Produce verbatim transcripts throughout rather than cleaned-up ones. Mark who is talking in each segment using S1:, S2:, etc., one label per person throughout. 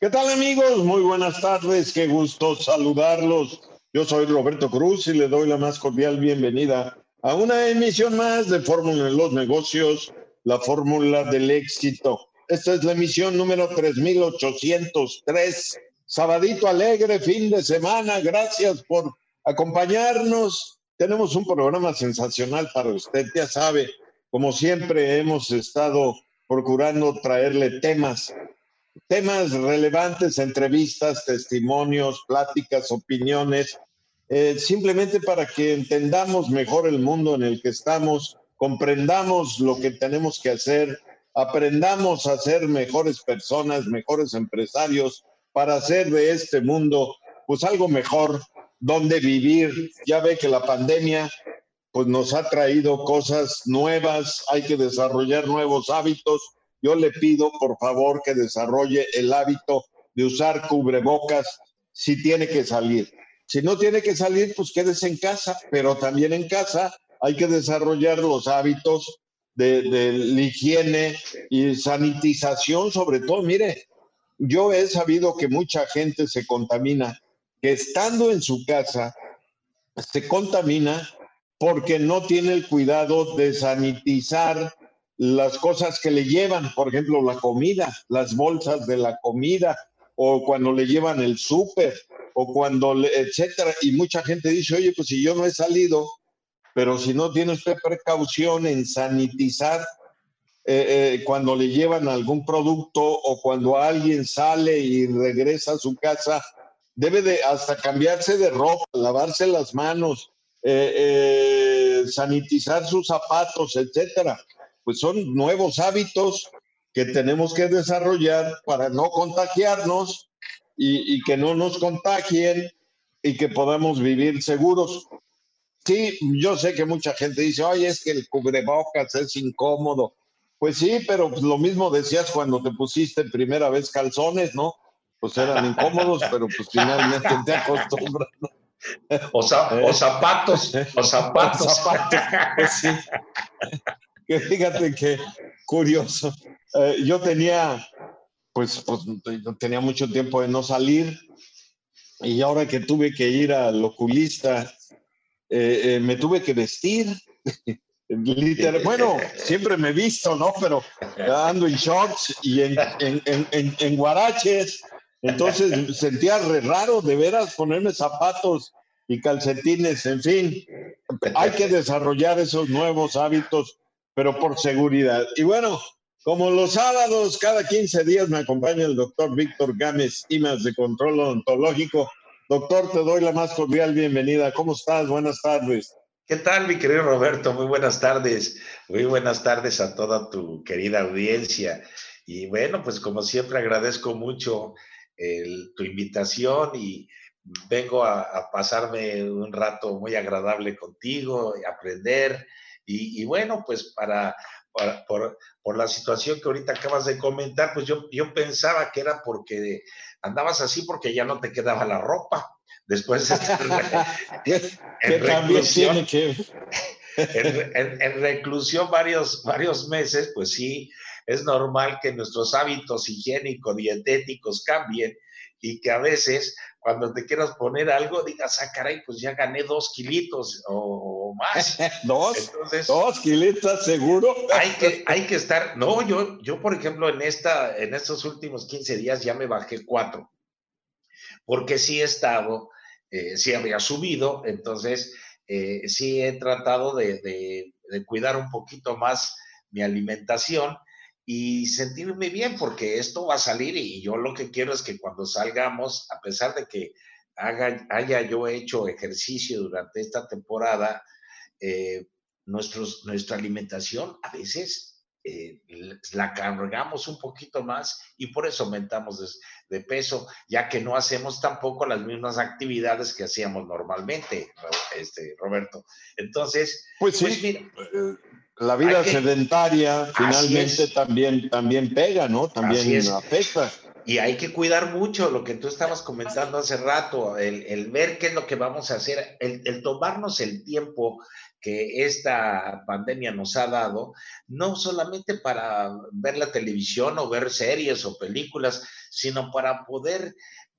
S1: ¿Qué tal, amigos? Muy buenas tardes, qué gusto saludarlos. Yo soy Roberto Cruz y le doy la más cordial bienvenida a una emisión más de Fórmula en los Negocios, la fórmula del éxito. Esta es la emisión número tres mil ochocientos tres. Sabadito alegre, fin de semana. Gracias por acompañarnos. Tenemos un programa sensacional para usted, ya sabe. Como siempre, hemos estado procurando traerle temas temas relevantes, entrevistas, testimonios, pláticas, opiniones, eh, simplemente para que entendamos mejor el mundo en el que estamos, comprendamos lo que tenemos que hacer, aprendamos a ser mejores personas, mejores empresarios, para hacer de este mundo pues algo mejor, donde vivir. Ya ve que la pandemia pues nos ha traído cosas nuevas, hay que desarrollar nuevos hábitos. Yo le pido, por favor, que desarrolle el hábito de usar cubrebocas si tiene que salir. Si no tiene que salir, pues quédese en casa, pero también en casa hay que desarrollar los hábitos de, de la higiene y sanitización, sobre todo. Mire, yo he sabido que mucha gente se contamina, que estando en su casa se contamina porque no tiene el cuidado de sanitizar las cosas que le llevan, por ejemplo, la comida, las bolsas de la comida, o cuando le llevan el súper, o cuando, le, etcétera. Y mucha gente dice, oye, pues si yo no he salido, pero si no tiene usted precaución en sanitizar eh, eh, cuando le llevan algún producto o cuando alguien sale y regresa a su casa, debe de hasta cambiarse de ropa, lavarse las manos, eh, eh, sanitizar sus zapatos, etcétera. Pues son nuevos hábitos que tenemos que desarrollar para no contagiarnos y, y que no nos contagien y que podamos vivir seguros. Sí, yo sé que mucha gente dice, oye, es que el cubrebocas es incómodo. Pues sí, pero pues lo mismo decías cuando te pusiste primera vez calzones, ¿no? Pues eran incómodos, pero pues finalmente te acostumbras, ¿no?
S2: O, za o zapatos, o zapatos.
S1: O zapatos, pues sí. Que fíjate que curioso. Eh, yo tenía, pues, pues, yo tenía mucho tiempo de no salir y ahora que tuve que ir al oculista, eh, eh, me tuve que vestir. Literal, bueno, siempre me he visto, ¿no? Pero ando en shorts y en, en, en, en, en guaraches. Entonces sentía re raro de veras ponerme zapatos y calcetines, en fin. Hay que desarrollar esos nuevos hábitos, pero por seguridad. Y bueno, como los sábados, cada quince días me acompaña el doctor Víctor Gámez Imas de Control Odontológico. Doctor, te doy la más cordial bienvenida. ¿Cómo estás? Buenas tardes.
S2: ¿Qué tal, mi querido Roberto? Muy buenas tardes. Muy buenas tardes a toda tu querida audiencia. Y bueno, pues como siempre agradezco mucho el, tu invitación y vengo a, a, pasarme un rato muy agradable contigo, y aprender. Y, y bueno, pues para, para por, por la situación que ahorita acabas de comentar, pues yo, yo pensaba que era porque andabas así porque ya no te quedaba la ropa. Después de estar en, en reclusión, que... en, en, en reclusión varios, varios meses, pues sí, es normal que nuestros hábitos higiénicos, dietéticos cambien y que a veces cuando te quieras poner algo digas, ah, caray, pues ya gané dos kilitos o, o más.
S1: ¿Dos? Entonces, ¿dos kilitos seguro?
S2: Hay que, hay que estar, no, yo, yo por ejemplo en, esta, en estos últimos quince días ya me bajé cuatro, porque sí he estado... Eh, sí había subido, entonces eh, sí he tratado de, de, de cuidar un poquito más mi alimentación y sentirme bien, porque esto va a salir y yo lo que quiero es que cuando salgamos, a pesar de que haga, haya yo hecho ejercicio durante esta temporada, eh, nuestros, nuestra alimentación a veces eh, la cargamos un poquito más y por eso aumentamos de, de peso, ya que no hacemos tampoco las mismas actividades que hacíamos normalmente, este, Roberto. Entonces,
S1: pues sí, pues mira, la vida que, sedentaria finalmente también, también pega, ¿no? También afecta.
S2: Y hay que cuidar mucho lo que tú estabas comentando hace rato, el, el ver qué es lo que vamos a hacer, el, el tomarnos el tiempo que esta pandemia nos ha dado, no solamente para ver la televisión o ver series o películas, sino para poder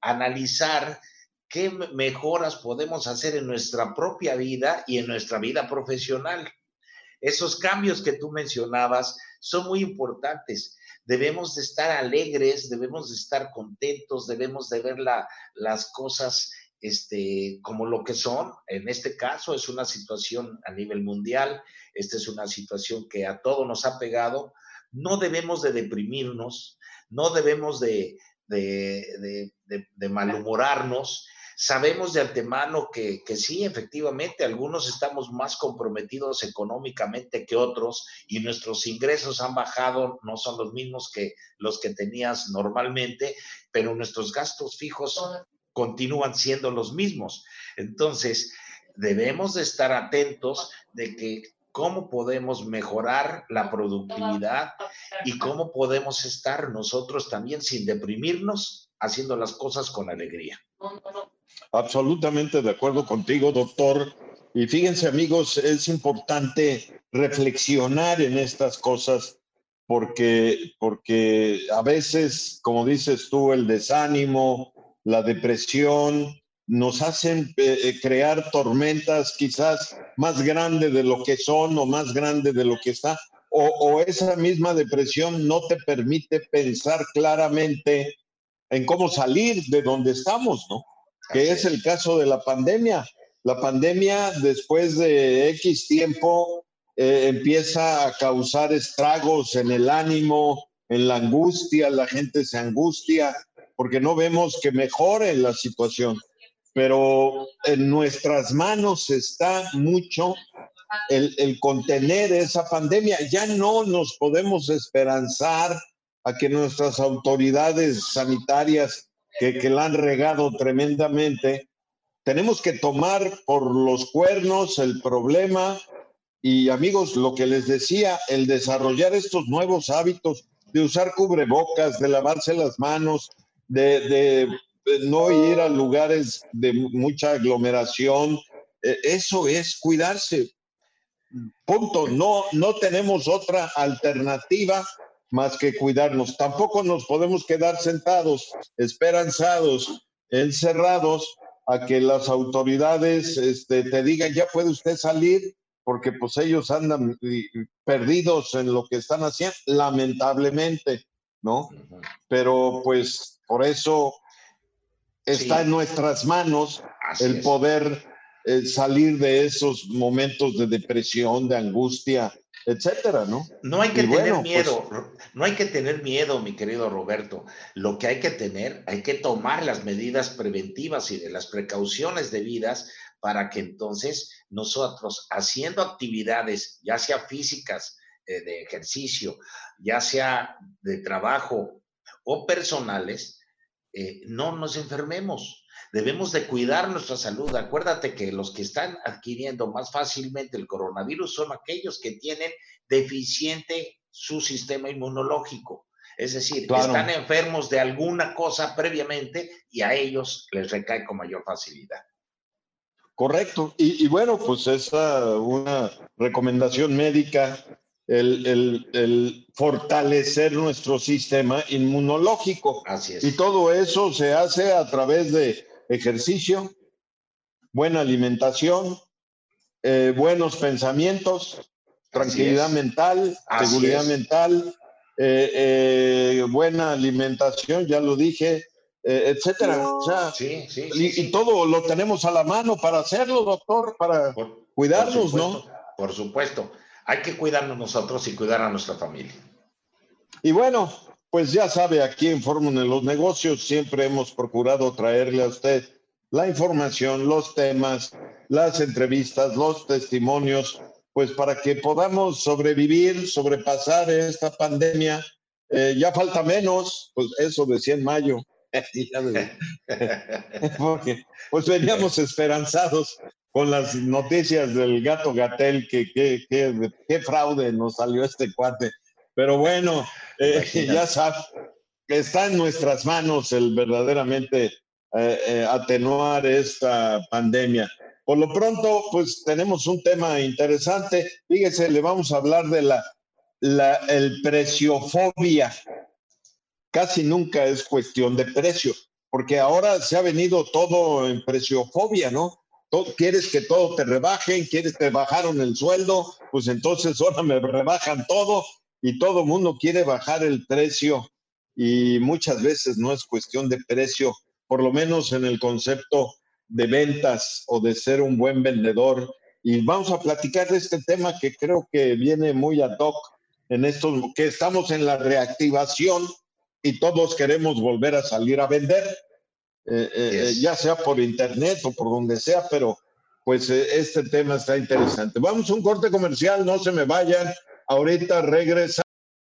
S2: analizar qué mejoras podemos hacer en nuestra propia vida y en nuestra vida profesional. Esos cambios que tú mencionabas son muy importantes. Debemos de estar alegres, debemos de estar contentos, debemos de ver la, las cosas este, como lo que son. En este caso es una situación a nivel mundial, esta es una situación que a todos nos ha pegado. No debemos de deprimirnos, no debemos de, de, de, de, de malhumorarnos. Sabemos de antemano que, que sí, efectivamente, algunos estamos más comprometidos económicamente que otros y nuestros ingresos han bajado, no son los mismos que los que tenías normalmente, pero nuestros gastos fijos continúan siendo los mismos. Entonces, debemos de estar atentos de que cómo podemos mejorar la productividad y cómo podemos estar nosotros también sin deprimirnos, haciendo las cosas con alegría.
S1: Absolutamente de acuerdo contigo, doctor. Y fíjense, amigos, es importante reflexionar en estas cosas porque, porque a veces, como dices tú, el desánimo, la depresión, nos hacen eh, crear tormentas quizás más grandes de lo que son o más grandes de lo que está. O, o esa misma depresión no te permite pensar claramente en cómo salir de donde estamos, ¿no? Que es el caso de la pandemia. La pandemia, después de X tiempo, eh, empieza a causar estragos en el ánimo, en la angustia, la gente se angustia porque no vemos que mejore la situación. Pero en nuestras manos está mucho el, el contener esa pandemia. Ya no nos podemos esperanzar a que nuestras autoridades sanitarias que, que la han regado tremendamente, tenemos que tomar por los cuernos el problema y amigos, lo que les decía, el desarrollar estos nuevos hábitos de usar cubrebocas, de lavarse las manos, de, de, de no ir a lugares de mucha aglomeración, eh, eso es cuidarse. Punto. No, no tenemos otra alternativa más que cuidarnos. Tampoco nos podemos quedar sentados, esperanzados, encerrados a que las autoridades este, te digan ya puede usted salir, porque pues ellos andan perdidos en lo que están haciendo, lamentablemente, ¿no? Pero pues por eso está
S2: Sí,
S1: en nuestras manos
S2: así
S1: el
S2: es.
S1: poder eh, salir de esos momentos de depresión, de angustia, etcétera, ¿no?
S2: No hay que
S1: Y
S2: tener
S1: bueno, pues
S2: miedo, no hay que tener miedo, mi querido Roberto. Lo que hay que tener, hay que tomar las medidas preventivas y de las precauciones debidas para que entonces nosotros, haciendo actividades, ya sea físicas, eh, de ejercicio, ya sea de trabajo o personales, eh, no nos enfermemos. Debemos de cuidar nuestra salud. Acuérdate que los que están adquiriendo más fácilmente el coronavirus son aquellos que tienen deficiente su sistema inmunológico. Es decir, están
S1: claro,
S2: enfermos de alguna cosa previamente y a ellos les recae con mayor facilidad.
S1: correcto. Y, y bueno, pues esa una recomendación médica, el, el, el fortalecer nuestro sistema inmunológico.
S2: Así
S1: Y
S2: es.
S1: todo eso se hace a través de ejercicio, buena alimentación, eh, buenos pensamientos,
S2: Así
S1: tranquilidad
S2: es.
S1: mental,
S2: Así
S1: seguridad
S2: es.
S1: mental, eh, eh, buena alimentación, ya lo dije, eh, etcétera. O sea,
S2: Sí, sí, sí,
S1: y, y,
S2: sí.
S1: todo lo tenemos a la mano para hacerlo, doctor, para
S2: Por, por
S1: cuidarnos, ¿no?
S2: supuesto, por supuesto. Hay que cuidarnos nosotros y cuidar a nuestra familia.
S1: Y bueno, pues ya sabe, aquí en Fórmula de los Negocios siempre hemos procurado traerle a usted la información, los temas, las entrevistas, los testimonios, pues para que podamos sobrevivir, sobrepasar esta pandemia. Eh, ya falta menos, pues eso decía en mayo, porque pues veníamos esperanzados con las noticias del gato Gatel, que qué fraude nos salió este cuate. Pero bueno, eh, ya
S2: Imagínate.
S1: sabes, está en nuestras manos el verdaderamente eh, eh, atenuar esta pandemia. Por lo pronto, pues tenemos un tema interesante. Fíjese, le vamos a hablar de la, la el preciofobia. Casi nunca es cuestión de precio, porque ahora se ha venido todo en preciofobia, ¿no? Todo, quieres que todo te rebajen, quieres que te bajaron el sueldo, pues entonces ahora me rebajan todo y todo el mundo quiere bajar el precio y muchas veces no es cuestión de precio, por lo menos en el concepto de ventas o de ser un buen vendedor. Y vamos a platicar de este tema que creo que viene muy ad hoc en estos, que estamos en la reactivación y todos queremos volver a salir a vender, eh, eh,
S2: Yes.
S1: ya sea por internet o por donde sea, pero pues eh, este tema está interesante. Vamos a un corte comercial, no se me vayan, ahorita regresa.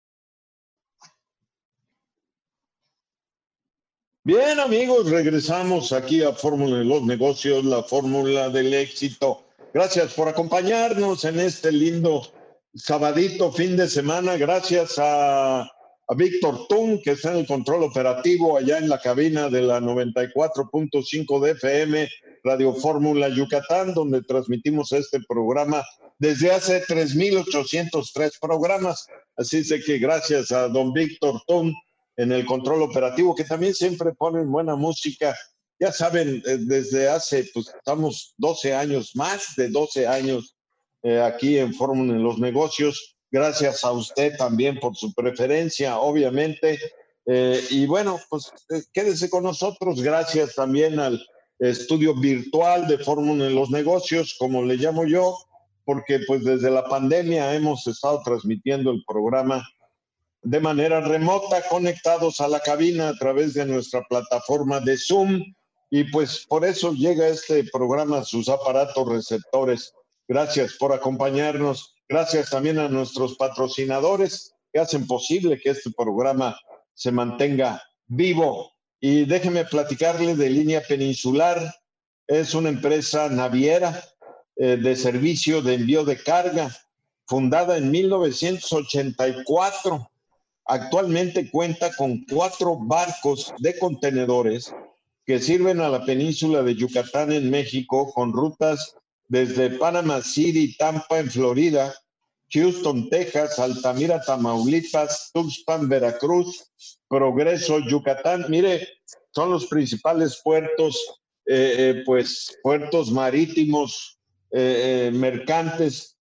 S1: Bien, amigos, regresamos aquí a Fórmula de los Negocios, la fórmula del éxito. Gracias por acompañarnos en este lindo sabadito, fin de semana. Gracias a, a Víctor Tung, que está en el control operativo allá en la cabina de la noventa y cuatro punto cinco de F M, Radio Fórmula Yucatán, donde transmitimos este programa desde hace tres mil ochocientos tres programas. Así es que gracias a don Víctor Tung en el control operativo, que también siempre ponen buena música. Ya saben, desde hace, pues estamos doce años, más de doce años eh, aquí en Fórmula en los Negocios. Gracias a usted también por su preferencia, obviamente. Eh, y bueno, pues eh, quédese con nosotros. Gracias también al estudio virtual de Fórmula en los Negocios, como le llamo yo, porque pues desde la pandemia hemos estado transmitiendo el programa de manera remota, conectados a la cabina a través de nuestra plataforma de Zoom, y pues por eso llega este programa a sus aparatos receptores. Gracias por acompañarnos. Gracias también a nuestros patrocinadores que hacen posible que este programa se mantenga vivo. Y déjeme platicarle de Línea Peninsular. Es una empresa naviera eh, de servicio de envío de carga, fundada en mil novecientos ochenta y cuatro. Actualmente cuenta con cuatro barcos de contenedores que sirven a la península de Yucatán en México, con rutas desde Panama City, Tampa en Florida, Houston, Texas, Altamira, Tamaulipas, Tuxpan, Veracruz, Progreso, Yucatán. Mire, son los principales puertos, eh, eh, pues puertos marítimos, eh, eh, mercantes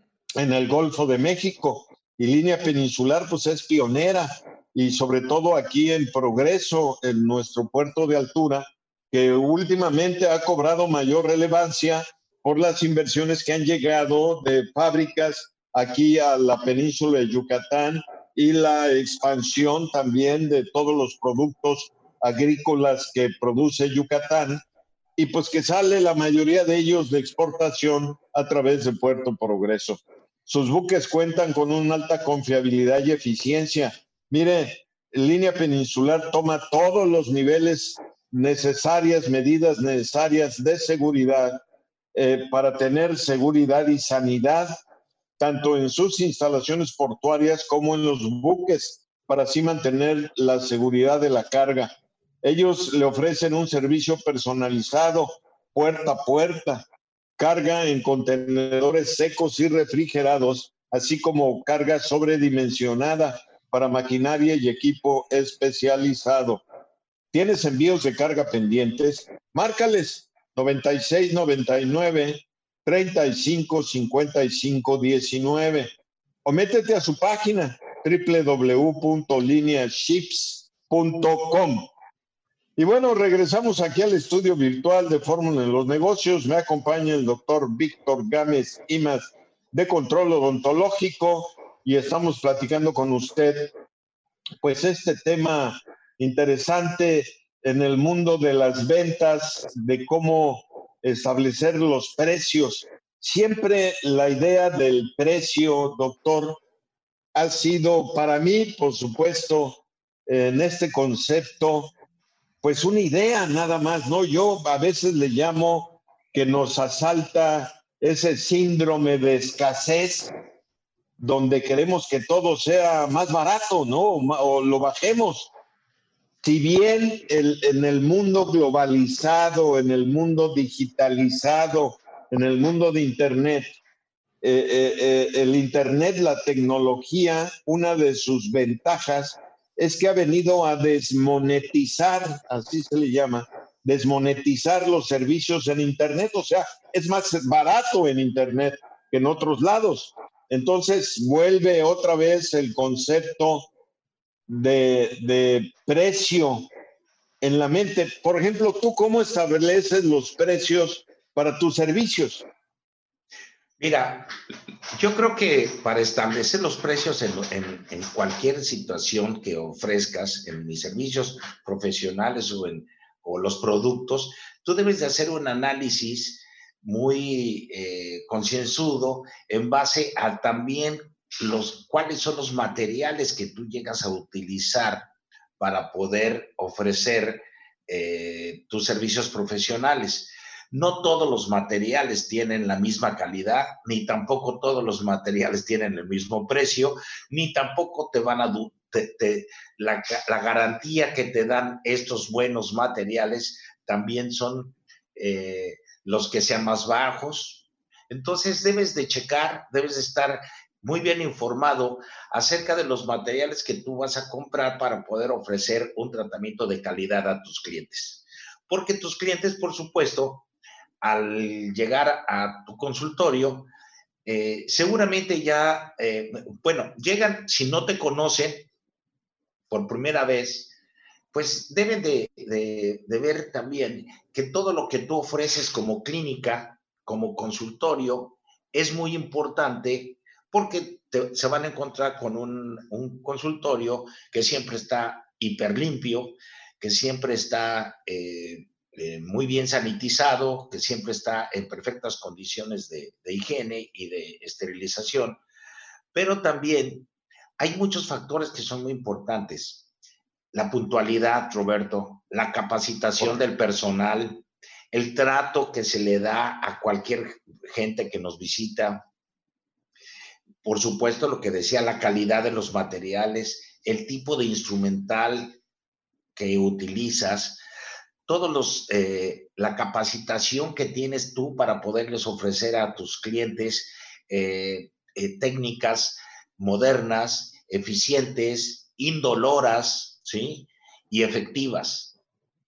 S1: en el Golfo de México. Y Línea Peninsular pues es pionera, y sobre todo aquí en Progreso, en nuestro puerto de altura, que últimamente ha cobrado mayor relevancia por las inversiones que han llegado de fábricas aquí a la península de Yucatán y la expansión también de todos los productos agrícolas que produce Yucatán, y pues que sale la mayoría de ellos de exportación a través de Puerto Progreso. Sus buques cuentan con una alta confiabilidad y eficiencia. Mire, Línea Peninsular toma todos los niveles necesarias, medidas necesarias de seguridad eh, para tener seguridad y sanidad, tanto en sus instalaciones portuarias como en los buques, para así mantener la seguridad de la carga. Ellos le ofrecen un servicio personalizado, puerta a puerta, carga en contenedores secos y refrigerados, así como carga sobredimensionada para maquinaria y equipo especializado. ¿Tienes envíos de carga pendientes? Márcales noventa y seis noventa y nueve treinta y cinco cincuenta y cinco diecinueve o métete a su página doble u doble u doble u punto linea ships punto com. Y bueno, regresamos aquí al estudio virtual de Fórmula en los Negocios. Me acompaña el doctor Víctor Gámez Imas, de Control Odontológico, y estamos platicando con usted pues este tema interesante en el mundo de las ventas, de cómo establecer los precios. Siempre la idea del precio, doctor, ha sido para mí, por supuesto, en este concepto, pues una idea nada más, ¿no? Yo a veces le llamo que nos asalta ese síndrome de escasez, donde queremos que todo sea más barato, ¿no? O lo bajemos. si bien el, en el mundo globalizado, en el mundo digitalizado, en el mundo de Internet, eh, eh, eh, el Internet, la tecnología, una de sus ventajas es que ha venido a desmonetizar, así se le llama, desmonetizar los servicios en Internet. O sea, es más barato en Internet que en otros lados. Entonces vuelve otra vez el concepto de, de precio en la mente. Por ejemplo, ¿tú cómo estableces los precios para tus servicios?
S2: Mira, yo creo que para establecer los precios en, en, en cualquier situación que ofrezcas, en mis servicios profesionales o en o los productos, tú debes de hacer un análisis muy eh, concienzudo en base a también los cuáles son los materiales que tú llegas a utilizar para poder ofrecer eh, tus servicios profesionales. No todos los materiales tienen la misma calidad, ni tampoco todos los materiales tienen el mismo precio, ni tampoco te van a... Te, te, la, la garantía que te dan estos buenos materiales también son eh, los que sean más bajos. Entonces debes de checar, debes de estar muy bien informado acerca de los materiales que tú vas a comprar para poder ofrecer un tratamiento de calidad a tus clientes. Porque tus clientes, por supuesto, al llegar a tu consultorio, eh, seguramente ya, eh, bueno, llegan, si no te conocen por primera vez, pues deben de, de, de ver también que todo lo que tú ofreces como clínica, como consultorio, es muy importante porque te, se van a encontrar con un, un consultorio que siempre está hiper limpio, que siempre está eh, eh, muy bien sanitizado, que siempre está en perfectas condiciones de, de higiene y de esterilización, pero también hay muchos factores que son muy importantes. La puntualidad, Roberto, la capacitación del personal, el trato que se le da a cualquier gente que nos visita, por supuesto lo que decía, la calidad de los materiales, el tipo de instrumental que utilizas, todos los, eh, la capacitación que tienes tú para poderles ofrecer a tus clientes eh, eh, técnicas modernas, eficientes, indoloras, ¿sí? Y efectivas.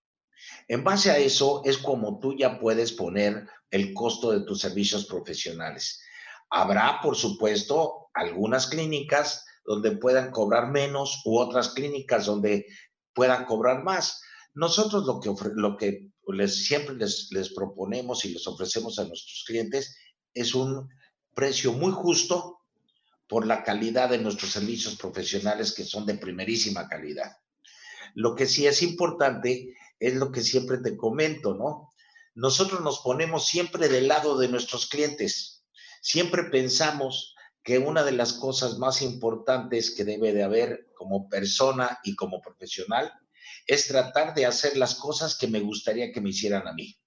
S2: En base a eso es como tú ya puedes poner el costo de tus servicios profesionales. Habrá, por supuesto, algunas clínicas donde puedan cobrar menos u otras clínicas donde puedan cobrar más. Nosotros lo que, lo que les, siempre les, les proponemos y les ofrecemos a nuestros clientes es un precio muy justo por la calidad de nuestros servicios profesionales que son de primerísima calidad. Lo que sí es importante es lo que siempre te comento, ¿no? Nosotros nos ponemos siempre del lado de nuestros clientes. Siempre pensamos que una de las cosas más importantes que debe de haber como persona y como profesional es tratar de hacer las cosas que me gustaría que me hicieran a mí.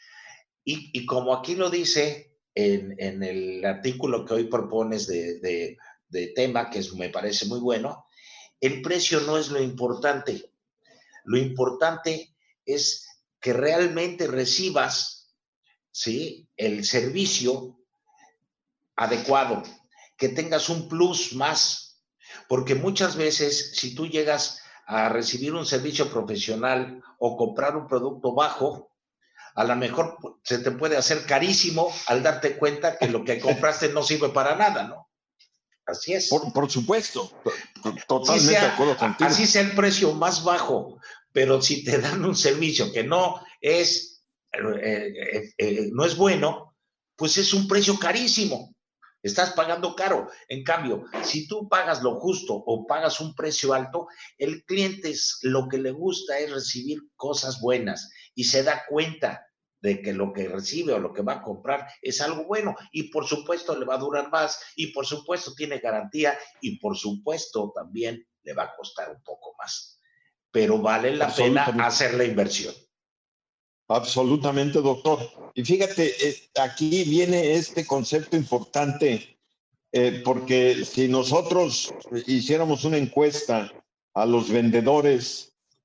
S2: Y, y como aquí lo dice en, en el artículo que hoy propones de, de, de tema, que es, me parece muy bueno, el precio no es lo importante. Lo importante es que realmente recibas, ¿sí?, el servicio adecuado, que tengas un plus más, porque muchas veces si tú llegas a recibir un servicio profesional o comprar un producto bajo, a lo mejor se te puede hacer carísimo al darte cuenta que lo que compraste no sirve para nada, ¿no? Así es.
S1: Por, por supuesto, totalmente
S2: así sea,
S1: de acuerdo contigo.
S2: Así sea el precio más bajo, pero si te dan un servicio que no es, eh, eh, eh, no es bueno, pues es un precio carísimo. Estás pagando caro. En cambio, si tú pagas lo justo o pagas un precio alto, el cliente es, lo que le gusta es recibir cosas buenas y se da cuenta de que lo que recibe o lo que va a comprar es algo bueno y por supuesto le va a durar más y por supuesto tiene garantía y por supuesto también le va a costar un poco más. Pero vale la pena hacer la inversión.
S1: Absolutamente, doctor. Y fíjate, eh, aquí viene este concepto importante, eh, porque si nosotros hiciéramos una encuesta a los vendedores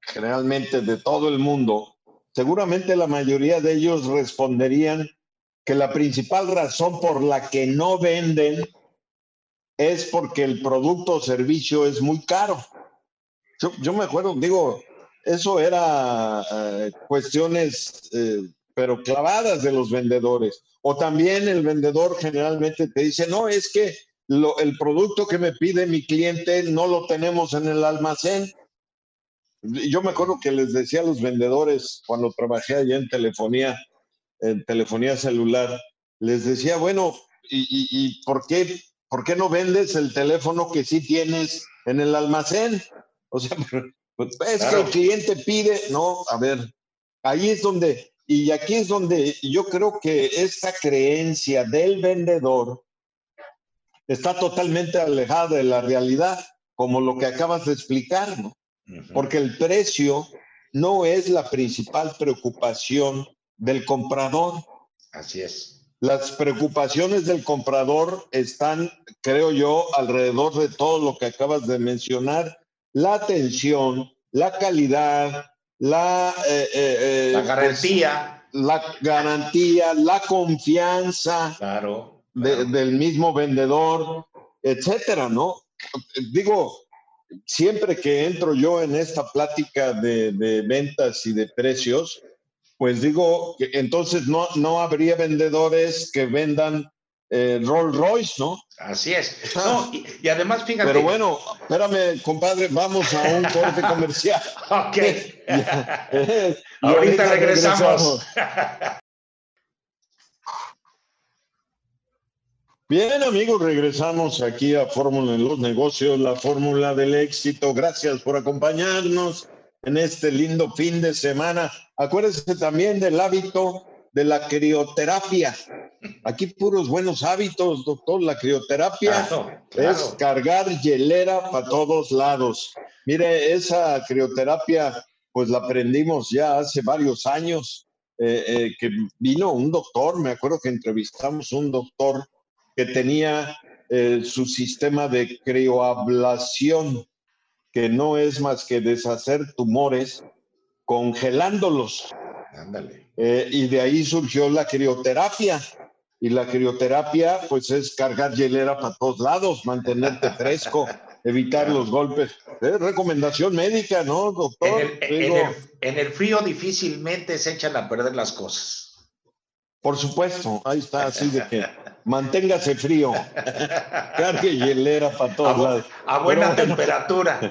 S1: generalmente de todo el mundo, seguramente la mayoría de ellos responderían que la principal razón por la que no venden es porque el producto o servicio es muy caro. Yo, yo me acuerdo, digo, eso era eh, cuestiones, eh, pero clavadas de los vendedores. O también el vendedor generalmente te dice, no, es que lo, el producto que me pide mi cliente no lo tenemos en el almacén. Yo me acuerdo que les decía a los vendedores cuando trabajé allá en telefonía, en telefonía celular, les decía, bueno, ¿y, y, y por qué, por qué no vendes el teléfono que sí tienes en el almacén? O sea, pues, es que el
S2: Claro.
S1: cliente pide, no, a ver, ahí es donde, y aquí es donde yo creo que esta creencia del vendedor está totalmente alejada de la realidad, como lo que acabas de explicar, ¿no?
S2: Ujú.
S1: Porque el precio no es la principal preocupación del comprador.
S2: Así es.
S1: Las preocupaciones del comprador están, creo yo, alrededor de todo lo que acabas de mencionar: la atención, la calidad, la, eh, eh,
S2: La
S1: eh, pues,
S2: garantía.
S1: la garantía, la confianza
S2: Claro,
S1: de,
S2: claro.
S1: del mismo vendedor, etcétera, ¿no? Digo, siempre que entro yo en esta plática de, de ventas y de precios, pues digo que entonces no, no habría vendedores que vendan eh, Rolls Royce, ¿no?
S2: Así es. No, y, y además,
S1: Pero
S2: fíjate.
S1: bueno, espérame, compadre, vamos a un corte comercial.
S2: Ok.
S1: Ya, eh, y
S2: Ahorita
S1: ahorita
S2: regresamos.
S1: regresamos. Bien, amigos, regresamos aquí a Fórmula en los Negocios, la fórmula del éxito. Gracias por acompañarnos en este lindo fin de semana. Acuérdense también del hábito de la crioterapia. Aquí puros buenos hábitos, doctor. La crioterapia
S2: Claro,
S1: es
S2: claro.
S1: cargar hielera para todos lados. Mire, esa crioterapia, pues la aprendimos ya hace varios años, eh, eh, que vino un doctor, me acuerdo que entrevistamos un doctor que tenía eh, su sistema de crioablación, que no es más que deshacer tumores congelándolos.
S2: Ándale.
S1: Eh, y de ahí surgió la crioterapia. Y la crioterapia, pues, es cargar hielera para todos lados, mantenerte fresco, evitar
S2: Claro.
S1: los golpes. Es recomendación médica, ¿no,
S2: En
S1: doctor?
S2: el, en,
S1: Digo,
S2: el, en el frío difícilmente se echan a perder las cosas.
S1: por supuesto, ahí está, así de que manténgase frío, cargue hielera para
S2: A,
S1: todos
S2: bu
S1: lados.
S2: a
S1: Pero
S2: buena
S1: bueno,
S2: temperatura.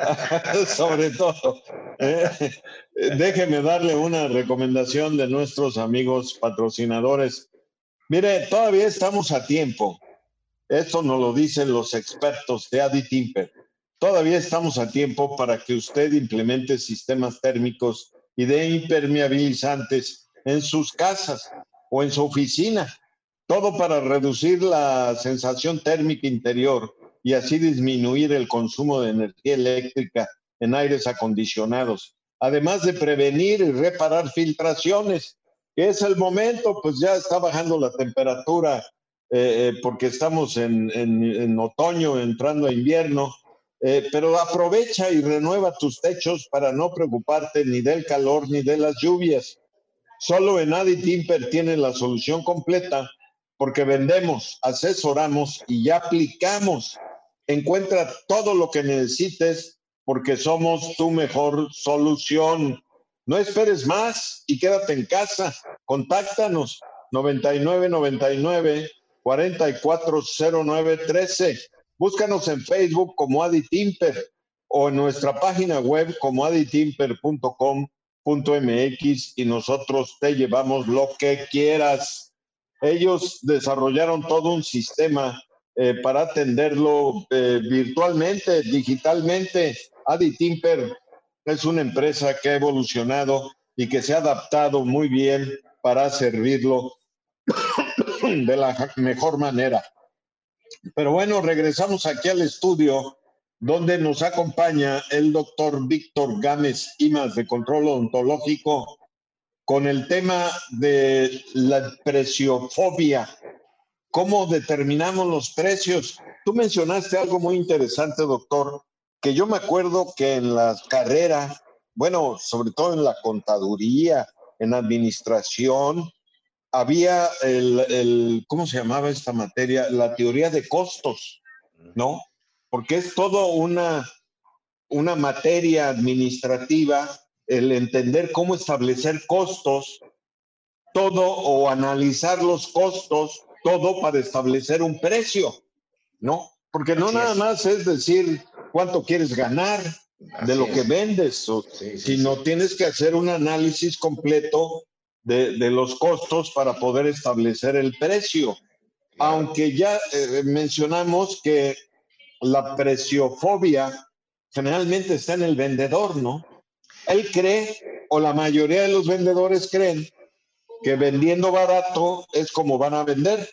S1: sobre todo, eh, déjeme darle una recomendación de nuestros amigos patrocinadores. Mire, todavía estamos a tiempo. Esto nos lo dicen los expertos de Adi Timper. Todavía estamos a tiempo para que usted implemente sistemas térmicos y de impermeabilizantes en sus casas o en su oficina. Todo para reducir la sensación térmica interior y así disminuir el consumo de energía eléctrica en aires acondicionados. Además de prevenir y reparar filtraciones, que es el momento, pues ya está bajando la temperatura, eh, eh, porque estamos en, en, en, otoño, entrando a invierno, eh, pero aprovecha y renueva tus techos para no preocuparte ni del calor ni de las lluvias. Solo en Adi Timper tiene la solución completa, porque vendemos, asesoramos y ya aplicamos. Encuentra todo lo que necesites porque somos tu mejor solución. No esperes más y quédate en casa. Contáctanos noventa y nueve noventa y nueve cuarenta y cuatro cero nueve trece. Búscanos en Facebook como Adi Timper o en nuestra página web como aditimper punto com punto mx y nosotros te llevamos lo que quieras. Ellos desarrollaron todo un sistema eh, para atenderlo eh, virtualmente, digitalmente. Adi Timper es una empresa que ha evolucionado y que se ha adaptado muy bien para servirlo de la mejor manera. Pero bueno, regresamos aquí al estudio donde nos acompaña el doctor Víctor Gámez Imas de Control Odontológico con el tema de la preciofobia. ¿Cómo determinamos los precios? Tú mencionaste algo muy interesante, doctor, que yo me acuerdo que en la carrera bueno, sobre todo en la contaduría, en administración, había el, el, ¿cómo se llamaba esta materia? La teoría de costos, ¿no? Porque es todo una, una materia administrativa, el entender cómo establecer costos, todo o analizar los costos, todo para establecer un precio, ¿no? Porque no
S2: Así
S1: nada
S2: es,
S1: más es decir cuánto quieres ganar de
S2: así
S1: lo que
S2: es.
S1: vendes, o,
S2: Sí, sí,
S1: sino
S2: sí.
S1: tienes que hacer un análisis completo de, de los costos para poder establecer el precio.
S2: Claro.
S1: Aunque ya eh, mencionamos que la preciofobia generalmente está en el vendedor, ¿no? Él cree, o la mayoría de los vendedores creen, que vendiendo barato es como van a vender,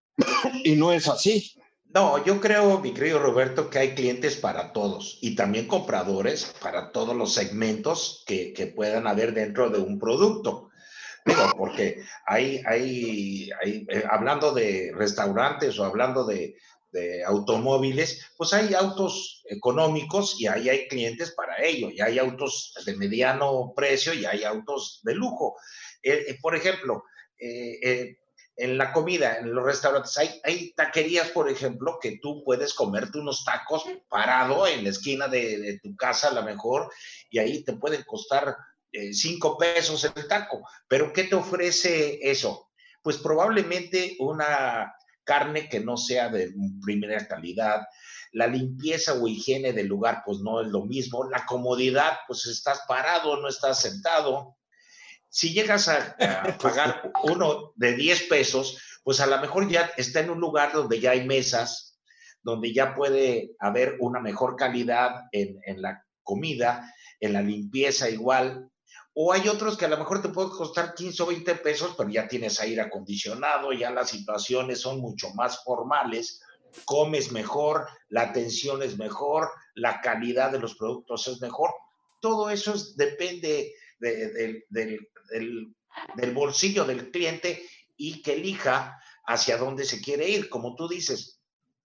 S1: y no es así.
S2: No, yo creo, mi querido Roberto, que hay clientes para todos y también compradores para todos los segmentos que, que puedan haber dentro de un producto. Digo, porque hay, hay, hay eh, hablando de restaurantes o hablando de, de automóviles, pues hay autos económicos y ahí hay clientes para ello, y hay autos de mediano precio y hay autos de lujo. Eh, eh, por ejemplo, eh, eh, en la comida, en los restaurantes, hay, hay taquerías, por ejemplo, que tú puedes comerte unos tacos parado en la esquina de, de tu casa, a lo mejor, y ahí te pueden costar eh, cinco pesos el taco. Pero ¿qué te ofrece eso? Pues probablemente una carne que no sea de primera calidad, la limpieza o higiene del lugar, pues no es lo mismo, la comodidad, pues estás parado, no estás sentado. Si llegas a, a
S1: Pues,
S2: pagar uno de diez pesos, pues a lo mejor ya está en un lugar donde ya hay mesas, donde ya puede haber una mejor calidad en, en la comida, en la limpieza igual. O hay otros que a lo mejor te pueden costar quince o veinte pesos, pero ya tienes aire acondicionado, ya las situaciones son mucho más formales, comes mejor, la atención es mejor, la calidad de los productos es mejor. Todo eso es, depende de, de, de, del, del bolsillo del cliente y que elija hacia dónde se quiere ir, como tú dices.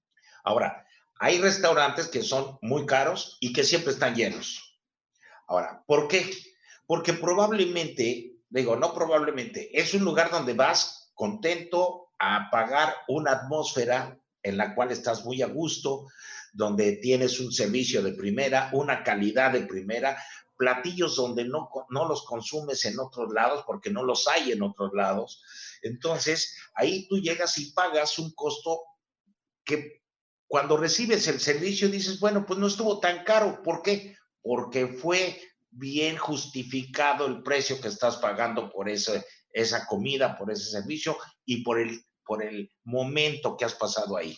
S2: Ahora, hay restaurantes que son muy caros y que siempre están llenos. Ahora, ¿por qué? Porque probablemente, digo, no probablemente, es un lugar donde vas contento a pagar una atmósfera en la cual estás muy a gusto, donde tienes un servicio de primera, una calidad de primera, platillos donde no, no los consumes en otros lados porque no los hay en otros lados. Entonces, ahí tú llegas y pagas un costo que cuando recibes el servicio dices, bueno, pues no estuvo tan caro. ¿Por qué? Porque fue bien justificado el precio que estás pagando por ese, esa comida, por ese servicio y por el, por el momento que has pasado ahí.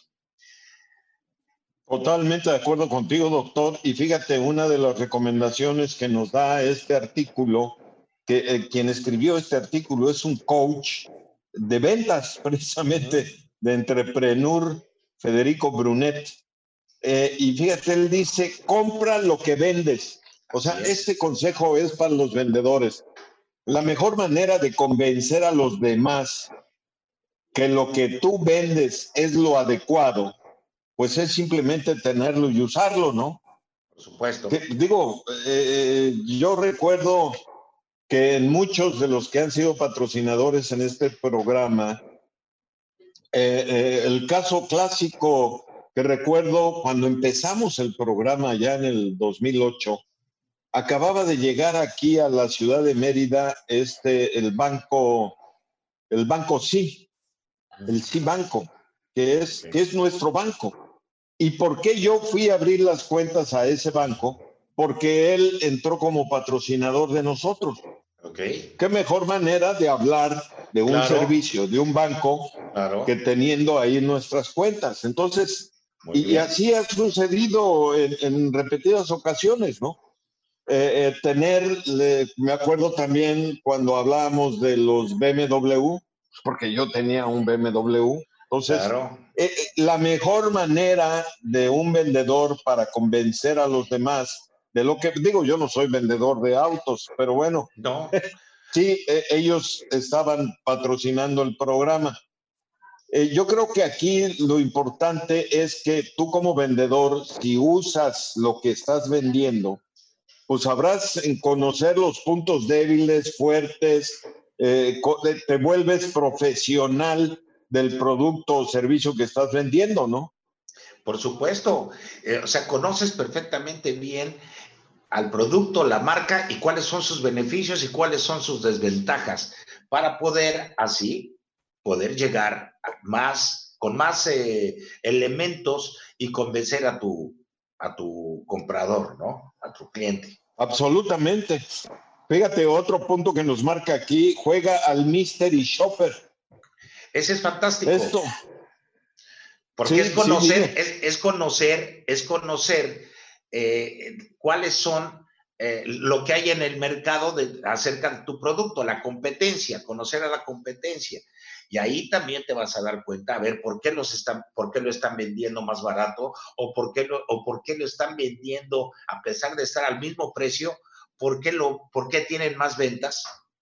S1: totalmente de acuerdo contigo, doctor. Y fíjate, una de las recomendaciones que nos da este artículo, que eh, quien escribió este artículo es un coach de ventas, precisamente, uh-huh. de Entrepreneur, Federico Brunet. Eh, y fíjate, él dice, compra lo que vendes. O sea, este consejo es para los vendedores. La mejor manera de convencer a los demás que lo que tú vendes es lo adecuado, pues es simplemente tenerlo y usarlo, ¿no?
S2: Por supuesto.
S1: Que, digo, eh, yo recuerdo que en muchos de los que han sido patrocinadores en este programa, eh, eh, el caso clásico que recuerdo cuando empezamos el programa ya en el dos mil ocho, acababa de llegar aquí a la ciudad de Mérida este, el banco, el banco Sí, el Sí Banco, que es, okay. que es nuestro banco. ¿Y por qué yo fui a abrir las cuentas a ese banco? Porque él entró como patrocinador de nosotros.
S2: Okay.
S1: ¿Qué mejor manera de hablar de un claro. servicio, de un banco, claro. que teniendo ahí nuestras cuentas? Entonces, y, y así ha sucedido en, en repetidas ocasiones, ¿no? Eh, eh, tener, le, me acuerdo también cuando hablábamos de los B M W, porque yo tenía un B M W. Entonces, claro. eh, la mejor manera de un vendedor para convencer a los demás de lo que digo, yo no soy vendedor de autos, pero bueno,
S2: no.
S1: sí, eh, ellos estaban patrocinando el programa. Eh, yo creo que aquí lo importante es que tú como vendedor, si usas lo que estás vendiendo, pues sabrás en conocer los puntos débiles, fuertes, eh, te vuelves profesional del producto o servicio que estás vendiendo, ¿no?
S2: Por supuesto, eh, o sea, conoces perfectamente bien al producto, la marca y cuáles son sus beneficios y cuáles son sus desventajas para poder así poder llegar a más con más eh, elementos y convencer a tu a tu comprador, ¿no? A tu cliente.
S1: Absolutamente. Fíjate, otro punto que nos marca aquí, juega al Mystery Shopper.
S2: Ese es fantástico.
S1: Esto.
S2: Porque sí, es conocer, sí, es, es conocer, es conocer eh, cuáles son eh, lo que hay en el mercado de, acerca de tu producto, la competencia, conocer a la competencia. Y ahí también te vas a dar cuenta, a ver, por qué, los están, por qué lo están vendiendo más barato o por, qué lo, o por qué lo están vendiendo a pesar de estar al mismo precio, por qué, lo, por qué tienen más ventas.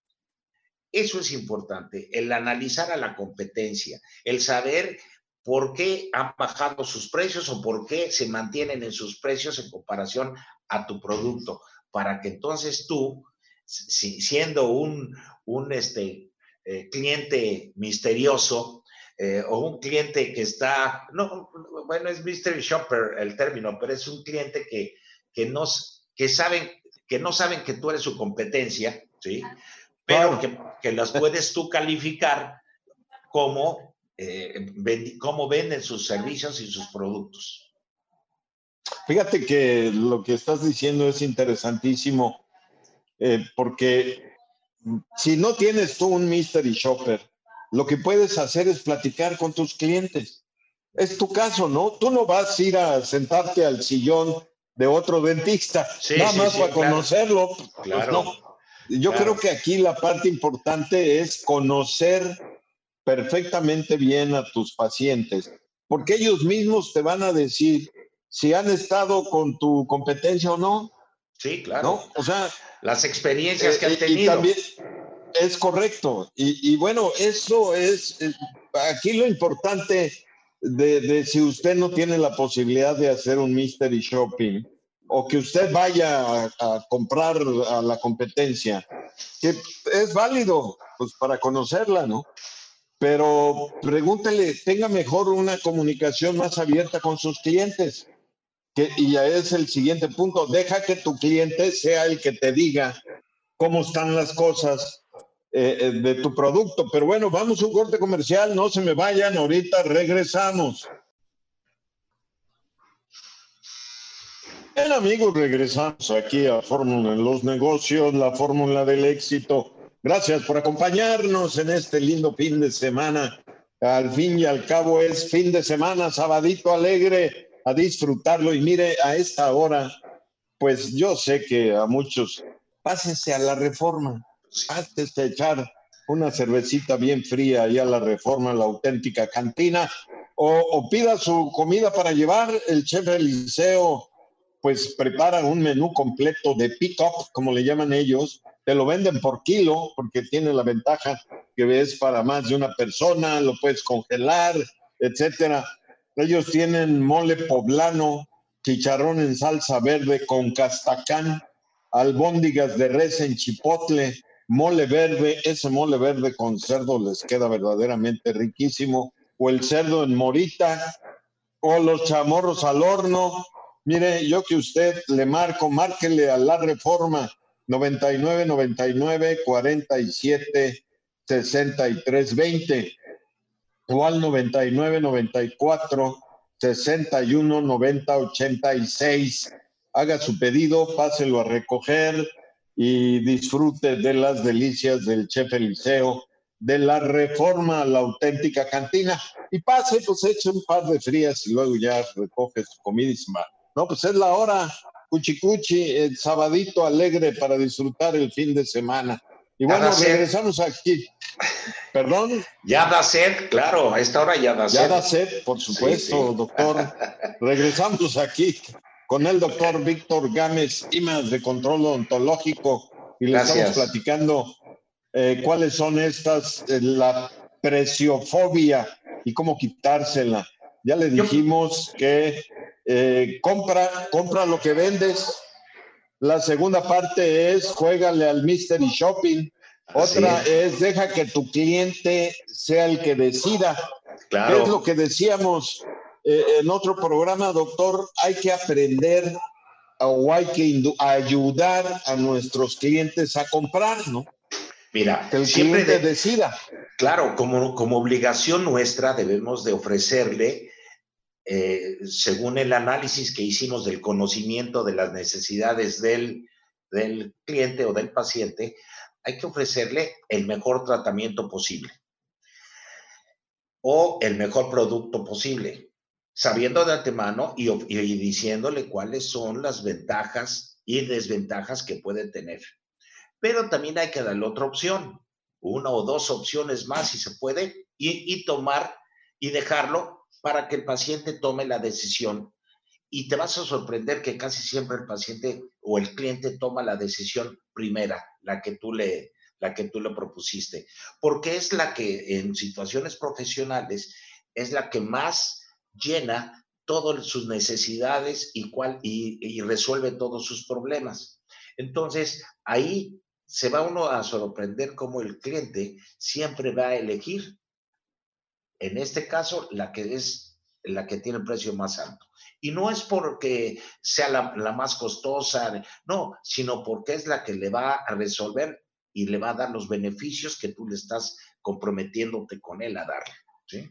S2: Eso es importante, el analizar a la competencia, el saber por qué han bajado sus precios o por qué se mantienen en sus precios en comparación a tu producto, para que entonces tú, si, siendo un, un este, eh, cliente misterioso eh, o un cliente que está, no, bueno, es mystery shopper el término, pero es un cliente que, que, no, que, saben, que no saben que tú eres su competencia, ¿sí? Pero que, que las puedes tú calificar como eh, cómo venden sus servicios y sus productos.
S1: Fíjate que lo que estás diciendo es interesantísimo, eh, porque si no tienes tú un mystery shopper, lo que puedes hacer es platicar con tus clientes. Es tu caso, ¿no? Tú no vas a ir a sentarte al sillón de otro dentista, sí, nada sí, más sí, para claro. conocerlo.
S2: Claro.
S1: Pues no. Yo claro. creo que aquí la parte importante es conocer perfectamente bien a tus pacientes, porque ellos mismos te van a decir si han estado con tu competencia o no.
S2: Sí, claro.
S1: ¿No? O sea,
S2: las experiencias
S1: eh,
S2: que han tenido.
S1: Y también es correcto. Y, y bueno, eso es, es, aquí lo importante de, de si usted no tiene la posibilidad de hacer un mystery shopping o que usted vaya a, a comprar a la competencia, que es válido, pues para conocerla, ¿no? Pero pregúntele, tenga mejor una comunicación más abierta con sus clientes. Que, y ya es el siguiente punto, deja que tu cliente sea el que te diga cómo están las cosas eh, de tu producto. Pero bueno, vamos a un corte comercial, no se me vayan, ahorita regresamos. Bien, amigos, regresamos aquí a Fórmula en los Negocios, la fórmula del éxito. Gracias por acompañarnos en este lindo fin de semana. Al fin y al cabo es fin de semana, sabadito alegre, a disfrutarlo. Y mire, a esta hora, pues yo sé que a muchos, pásense a la Reforma, pásense a echar una cervecita bien fría ahí a la Reforma, la auténtica cantina, o, o pida su comida para llevar. El chef Eliseo pues prepara un menú completo de pick-up, como le llaman ellos. Te lo venden por kilo porque tiene la ventaja que es para más de una persona, lo puedes congelar, etcétera. Ellos tienen mole poblano, chicharrón en salsa verde con castacán, albóndigas de res en chipotle, mole verde. Ese mole verde con cerdo les queda verdaderamente riquísimo, o el cerdo en morita, o los chamorros al horno. Mire, yo que usted le marco, márquele a la Reforma noventa y nueve, noventa y nueve, cuarenta y siete, sesenta y tres, veinte o al noventa y nueve, noventa y cuatro, sesenta y uno, noventa, ochenta y seis. Haga su pedido, páselo a recoger y disfrute de las delicias del chef Eliseo, de la Reforma, la auténtica cantina. Y pase, pues eche un par de frías y luego ya recoge su comida y se va. No, pues es la hora, cuchi cuchi, el sabadito alegre para disfrutar el fin de semana. Y bueno, regresamos aquí. ¿Perdón?
S2: Ya da sed, claro, a esta hora ya da sed.
S1: Ya da sed, por supuesto, sí, sí. Doctor. Regresamos aquí con el doctor Víctor Gámez Imas de Control Odontológico y le Gracias. Estamos platicando eh, cuáles son estas, eh, la preciofobia y cómo quitársela. Ya le dijimos Yo... que eh, compra, compra lo que vendes, La segunda parte es juégale al Mystery Shopping.
S2: Así
S1: Otra
S2: es.
S1: es deja que tu cliente sea el que decida. ¿Qué es lo
S2: Claro.
S1: que decíamos eh, en otro programa, doctor? Hay que aprender o hay que ayudar a nuestros clientes a comprar, ¿no?
S2: Mira,
S1: Que el
S2: siempre
S1: cliente
S2: de,
S1: decida.
S2: claro, como, como obligación nuestra debemos de ofrecerle, eh, según el análisis que hicimos del conocimiento de las necesidades del, del cliente o del paciente, hay que ofrecerle el mejor tratamiento posible o el mejor producto posible, sabiendo de antemano y, y diciéndole cuáles son las ventajas y desventajas que puede tener. Pero también hay que darle otra opción, una o dos opciones más si se puede, y, y tomar y dejarlo para que el paciente tome la decisión. Y te vas a sorprender que casi siempre el paciente o el cliente toma la decisión primera, la que tú le, la que tú le propusiste, porque es la que en situaciones profesionales es la que más llena todas sus necesidades y, cual, y, y resuelve todos sus problemas. Entonces, ahí se va uno a sorprender cómo el cliente siempre va a elegir, en este caso, la que es la que tiene el precio más alto. Y no es porque sea la, la más costosa, no, sino porque es la que le va a resolver y le va a dar los beneficios que tú le estás comprometiéndote con él a darle, ¿sí?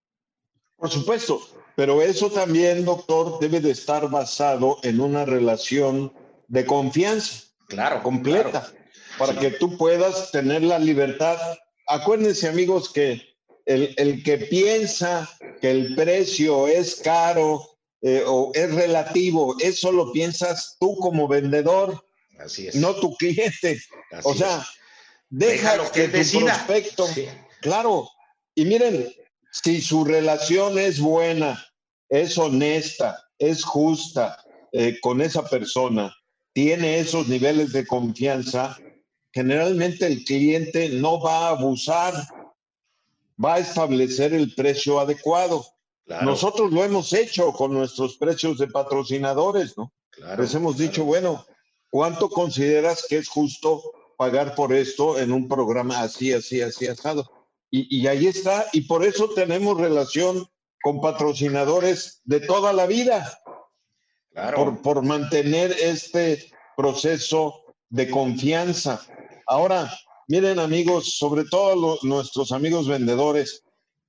S1: Por supuesto, pero eso también, doctor, debe de estar basado en una relación de confianza
S2: Claro, claro.
S1: completa, para
S2: Sí.
S1: que tú puedas tener la libertad. Acuérdense, amigos, que el, el que piensa que el precio es caro eh, o es relativo, eso lo piensas tú como vendedor,
S2: Así
S1: no
S2: es.
S1: tu cliente. O
S2: Así
S1: sea,
S2: es.
S1: deja
S2: Déjalo que
S1: que
S2: él
S1: tu
S2: decida.
S1: prospecto,
S2: Sí.
S1: claro, y miren, si su relación es buena, es honesta, es justa eh, con esa persona, tiene esos niveles de confianza, generalmente el cliente no va a abusar, va a establecer el precio adecuado.
S2: Claro,
S1: Nosotros lo hemos hecho con nuestros precios de patrocinadores, ¿no? Les
S2: claro,
S1: hemos dicho,
S2: claro.
S1: bueno, ¿cuánto consideras que es justo pagar por esto en un programa así, así, así, asado? Y, y ahí está, y por eso tenemos relación con patrocinadores de toda la vida, por,
S2: Claro.
S1: por mantener este proceso de confianza. Ahora, miren amigos, sobre todo lo, nuestros amigos vendedores,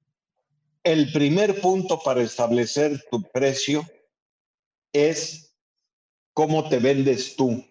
S1: el primer punto para establecer tu precio es cómo te vendes tú.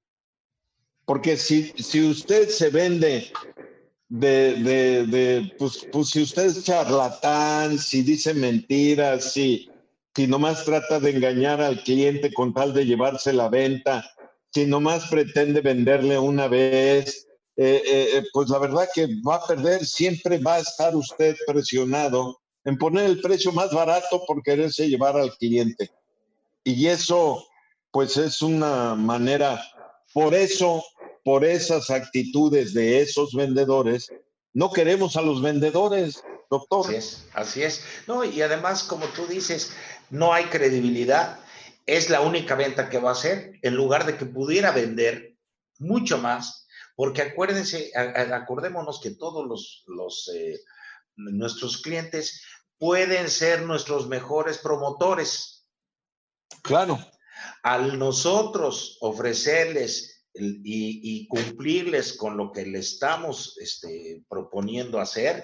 S1: Porque si, si usted se vende de, de, de pues, pues si usted es charlatán, si dice mentiras, si, si nomás trata de engañar al cliente con tal de llevarse la venta, si nomás pretende venderle una vez, eh, eh, pues la verdad que va a perder, siempre va a estar usted presionado en poner el precio más barato por quererse llevar al cliente. Y eso, pues es una manera, por eso, por esas actitudes de esos vendedores, no queremos a los vendedores,
S2: Así
S1: doctor.
S2: es, así es. No, y además, como tú dices, no hay credibilidad. Es la única venta que va a hacer, en lugar de que pudiera vender mucho más, porque acuérdense, a, a, acordémonos que todos los, los eh, nuestros clientes pueden ser nuestros mejores promotores.
S1: Claro.
S2: Al nosotros ofrecerles el, y, y, cumplirles con lo que le estamos este, proponiendo hacer,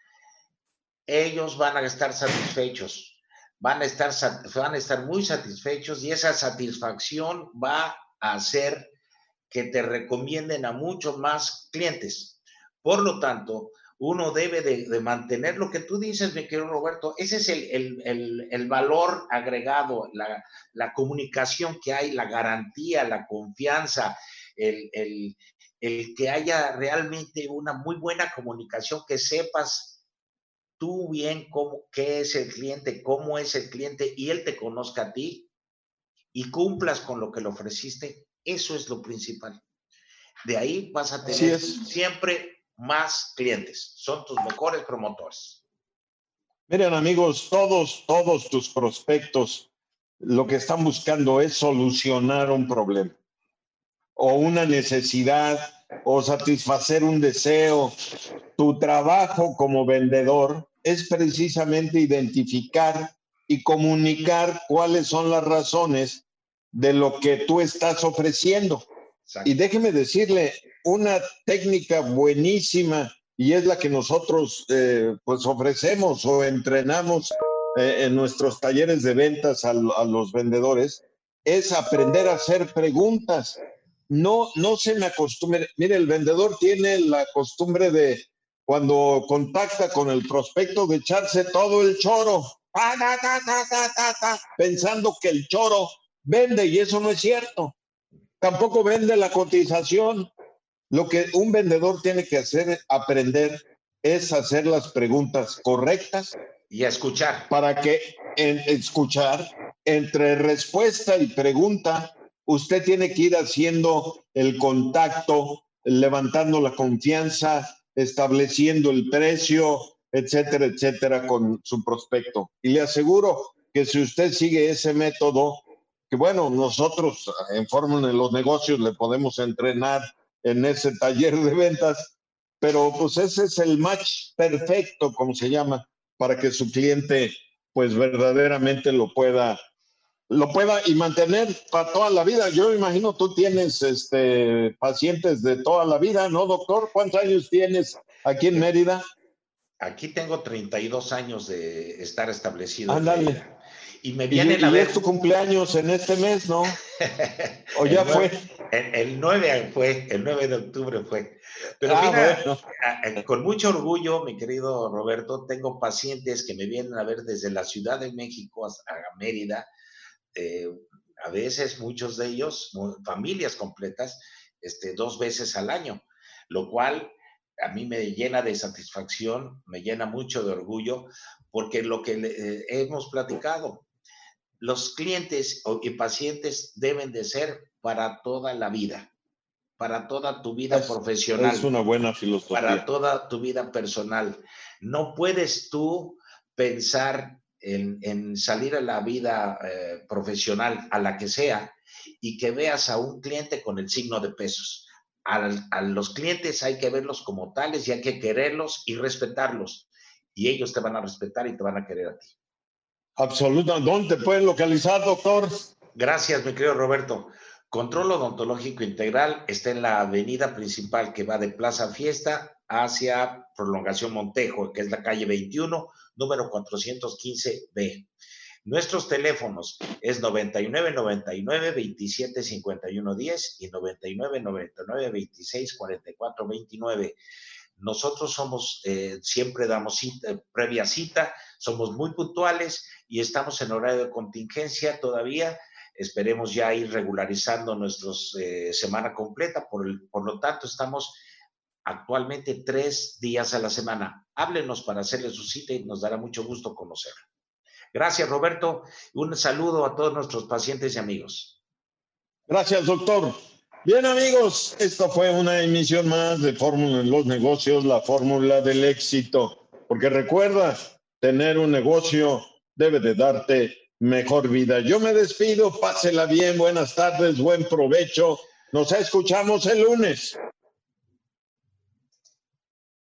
S2: ellos van a estar satisfechos, van a estar, van a estar muy satisfechos y esa satisfacción va a hacer que te recomienden a muchos más clientes. Por lo tanto, uno debe de, de mantener lo que tú dices, mi querido Roberto, ese es el, el, el, el valor agregado, la, la, comunicación que hay, la garantía, la confianza, el, el, el que haya realmente una muy buena comunicación, que sepas tú bien cómo, qué es el cliente, cómo es el cliente y él te conozca a ti y cumplas con lo que le ofreciste, eso es lo principal. De ahí vas a
S1: Así
S2: tener
S1: es.
S2: siempre más clientes, son tus mejores promotores.
S1: Miren amigos, todos, todos tus prospectos lo que están buscando es solucionar un problema. o una necesidad o satisfacer un deseo. Tu trabajo como vendedor es precisamente identificar y comunicar cuáles son las razones de lo que tú estás ofreciendo. Exacto. Y déjeme decirle, una técnica buenísima, y es la que nosotros eh, pues ofrecemos o entrenamos eh, en nuestros talleres de ventas a, a los vendedores, es aprender a hacer preguntas. No, no se me acostumbre. Mire, el vendedor tiene la costumbre de, cuando contacta con el prospecto, de echarse todo el choro, ta, ta, ta, ta, ta, ta, pensando que el choro vende, y eso no es cierto. Tampoco vende la cotización. Lo que un vendedor tiene que hacer, aprender, es hacer las preguntas correctas.
S2: Y a escuchar.
S1: Para que en escuchar, entre respuesta y pregunta, usted tiene que ir haciendo el contacto, levantando la confianza, estableciendo el precio, etcétera, etcétera, con su prospecto. Y le aseguro que si usted sigue ese método, que bueno, nosotros en Fórmula de los Negocios le podemos entrenar en ese taller de ventas, pero pues ese es el match perfecto, como se llama, para que su cliente pues verdaderamente lo pueda lo pueda y mantener para toda la vida. Yo me imagino tú tienes este pacientes de toda la vida, ¿no, doctor? ¿Cuántos años tienes aquí en Mérida?
S2: Aquí tengo treinta y dos años de estar establecido.
S1: Ándale.
S2: Y me vienen
S1: y,
S2: a
S1: y
S2: ver.
S1: Es tu cumpleaños en este mes, ¿no? ¿O ya
S2: nueve,
S1: fue?
S2: El, el nueve fue, el nueve de octubre fue. Pero
S1: ah,
S2: mira,
S1: bueno.
S2: a, a, con mucho orgullo, mi querido Roberto, tengo pacientes que me vienen a ver desde la Ciudad de México hasta Mérida. Eh, a veces muchos de ellos, familias completas, este, dos veces al año, lo cual a mí me llena de satisfacción, me llena mucho de orgullo, porque lo que eh, hemos platicado, los clientes y pacientes deben de ser para toda la vida, para toda tu vida
S1: es,
S2: profesional.
S1: Es una buena filosofía.
S2: Para toda tu vida personal. No puedes tú pensar en, en salir a la vida eh, profesional, a la que sea, y que veas a un cliente con el signo de pesos. A, a los clientes hay que verlos como tales y hay que quererlos y respetarlos. Y ellos te van a respetar y te van a querer a ti.
S1: Absolutamente. ¿Dónde te pueden localizar, doctor?
S2: Gracias, mi querido Roberto. Control Odontológico Integral está en la avenida principal que va de Plaza Fiesta hacia Prolongación Montejo, que es la calle veintiuno, número cuatrocientos quince B. Nuestros teléfonos es noventa y nueve, noventa y nueve, veintisiete, cincuenta y uno, diez y noventa y nueve, noventa y nueve, veintiséis, cuarenta y cuatro, veintinueve. Nosotros somos, eh, siempre damos cita, previa cita, somos muy puntuales y estamos en horario de contingencia todavía. Esperemos ya ir regularizando nuestra eh, semana completa, por, el, por lo tanto estamos actualmente tres días a la semana. Háblenos para hacerle su cita y nos dará mucho gusto conocerla. Gracias, Roberto. Un saludo a todos nuestros pacientes y amigos.
S1: Gracias, doctor. Bien, amigos, esta fue una emisión más de Fórmula en los Negocios, la fórmula del éxito. Porque recuerda, tener un negocio debe de darte mejor vida. Yo me despido, pásela bien, buenas tardes, buen provecho. Nos escuchamos el lunes.